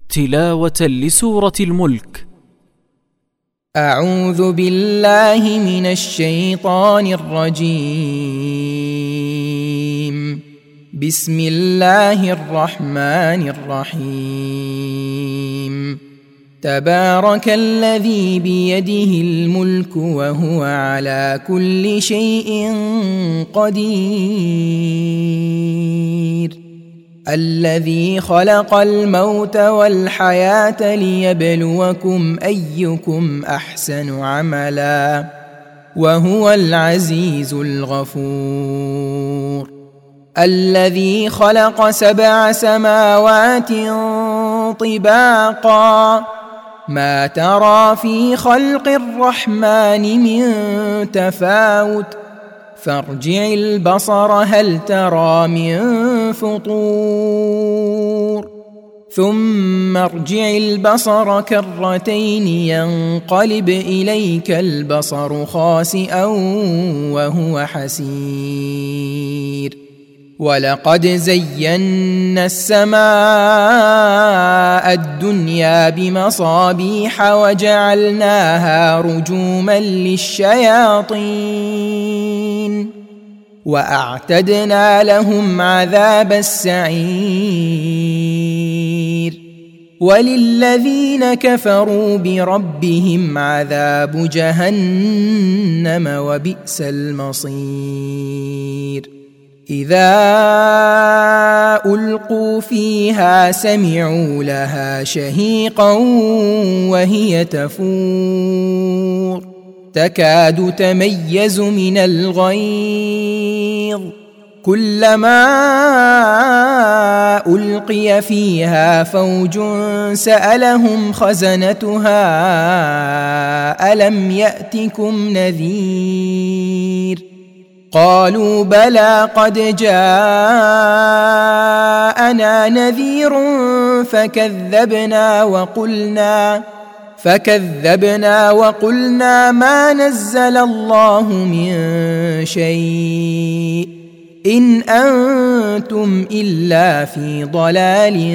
تلاوة لسورة الملك. أعوذ بالله من الشيطان الرجيم. بسم الله الرحمن الرحيم. تبارك الذي بيده الملك وهو على كل شيء قدير. الذي خلق الموت والحياة ليبلوكم أيكم أحسن عملا وهو العزيز الغفور. الذي خلق 7 سماوات طباقا ما ترى في خلق الرحمن من تفاوت فارجع البصر هل ترى من فطور ثم ارجع البصر كرتين ينقلب إليك البصر خاسئا وهو حسير. ولقد زينا السماء الدنيا بمصابيح وجعلناها رجوما للشياطين وأعتدنا لهم عذاب السعير. وللذين كفروا بربهم عذاب جهنم وبئس المصير. إذا ألقوا فيها سمعوا لها شهيقا وهي تفور تكاد تميز من الغيظ كلما ألقي فيها فوج سألهم خزنتها ألم يأتكم نذير قالوا بلى قد جاءنا نذير فكذبنا وقلنا ما نزل الله من شيء إن أنتم إلا في ضلال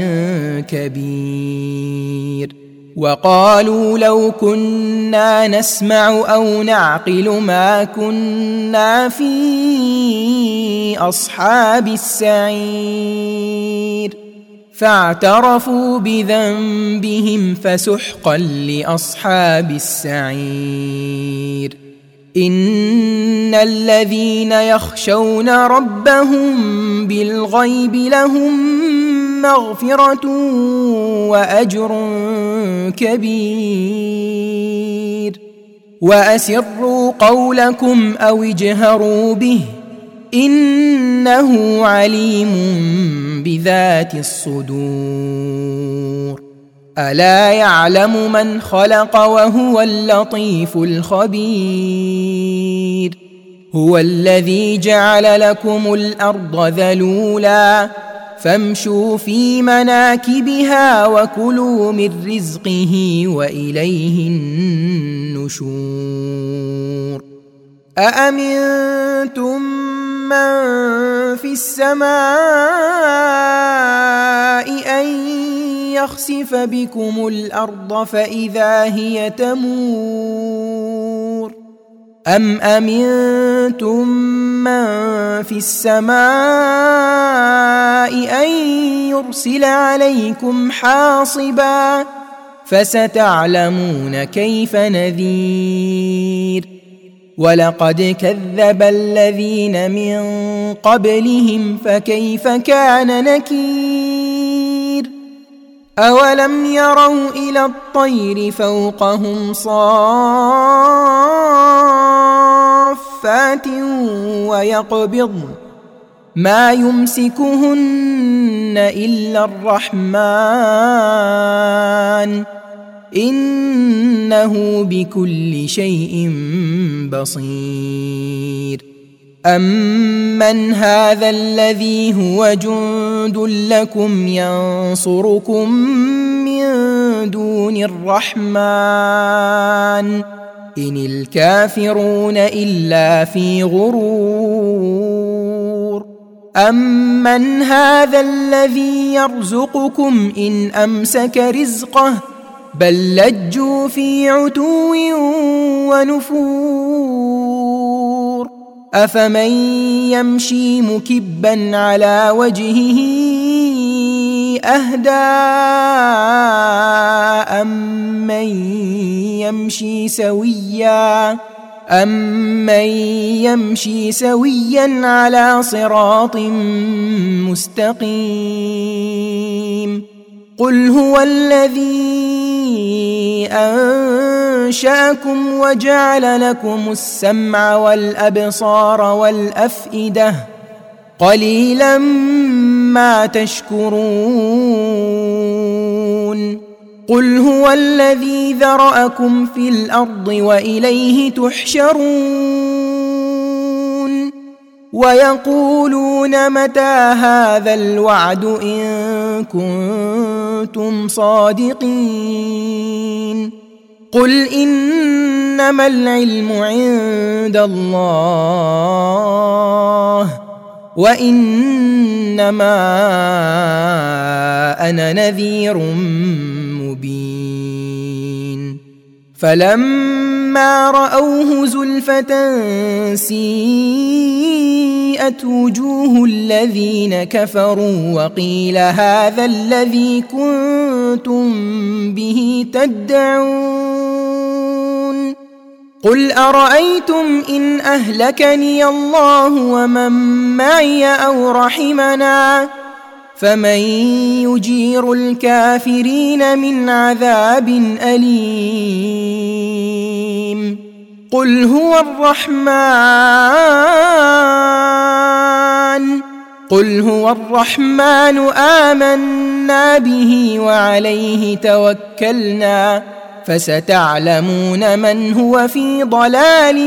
كبير. وقالوا لو كنا نسمع أو نعقل ما كنا في أصحاب السعير فاعترفوا بذنبهم فسحقا لأصحاب السعير. إن الذين يخشون ربهم بالغيب لهم مغفرة وأجر كبير. وأسروا قولكم أو اجهروا به إنه عليم بذات الصدور. ألا يعلم من خلق وهو اللطيف الخبير. هو الذي جعل لكم الأرض ذلولا فامشوا في مناكبها وكلوا من رزقه وإليه النشور. أأمنتم من في السماء أن يخسف بكم الأرض فإذا هي تمور أم أمنتم من في السماء أن يرسل عليكم حاصبا فستعلمون كيف نذير. ولقد كذب الذين من قبلهم فكيف كان نكير. أولم يروا إلى الطير فوقهم صافات ويقبضن ما يمسكهن إلا الرحمن إنه بكل شيء بصير. أمن هذا الذي هو جند لكم ينصركم من دون الرحمن إن الكافرون إلا في غرور. أمن هذا الذي يرزقكم إن أمسك رزقه بل لجوا في عتو ونفور أفمن يمشي مكبا على وجهه أهدى أمن يمشي سويا على صراط مستقيم قل هو الذي أنشأكم وجعل لكم السمع والأبصار والأفئدة قليلا ما تشكرون قل هو الذي ذرأكم في الأرض وإليه تحشرون ويقولون متى هذا الوعد إن كنتم صادقين قل إنما العلم عند الله وإنما أنا نذير مبين فلما رأوه زلفة سيئت وجوه الذين كفروا وقيل هذا الذي كنتم به تدعون قل أرأيتم إن أهلكني الله ومن معي أو رحمنا فمن يجير الكافرين من عذاب أليم قل هو الرحمن آمنا به وعليه توكلنا فستعلمون من هو في ضلال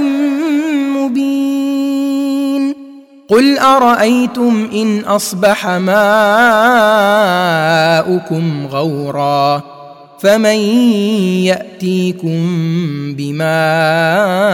مبين قل أرأيتم إن أصبح ماؤكم غورا فمن يأتيكم بماء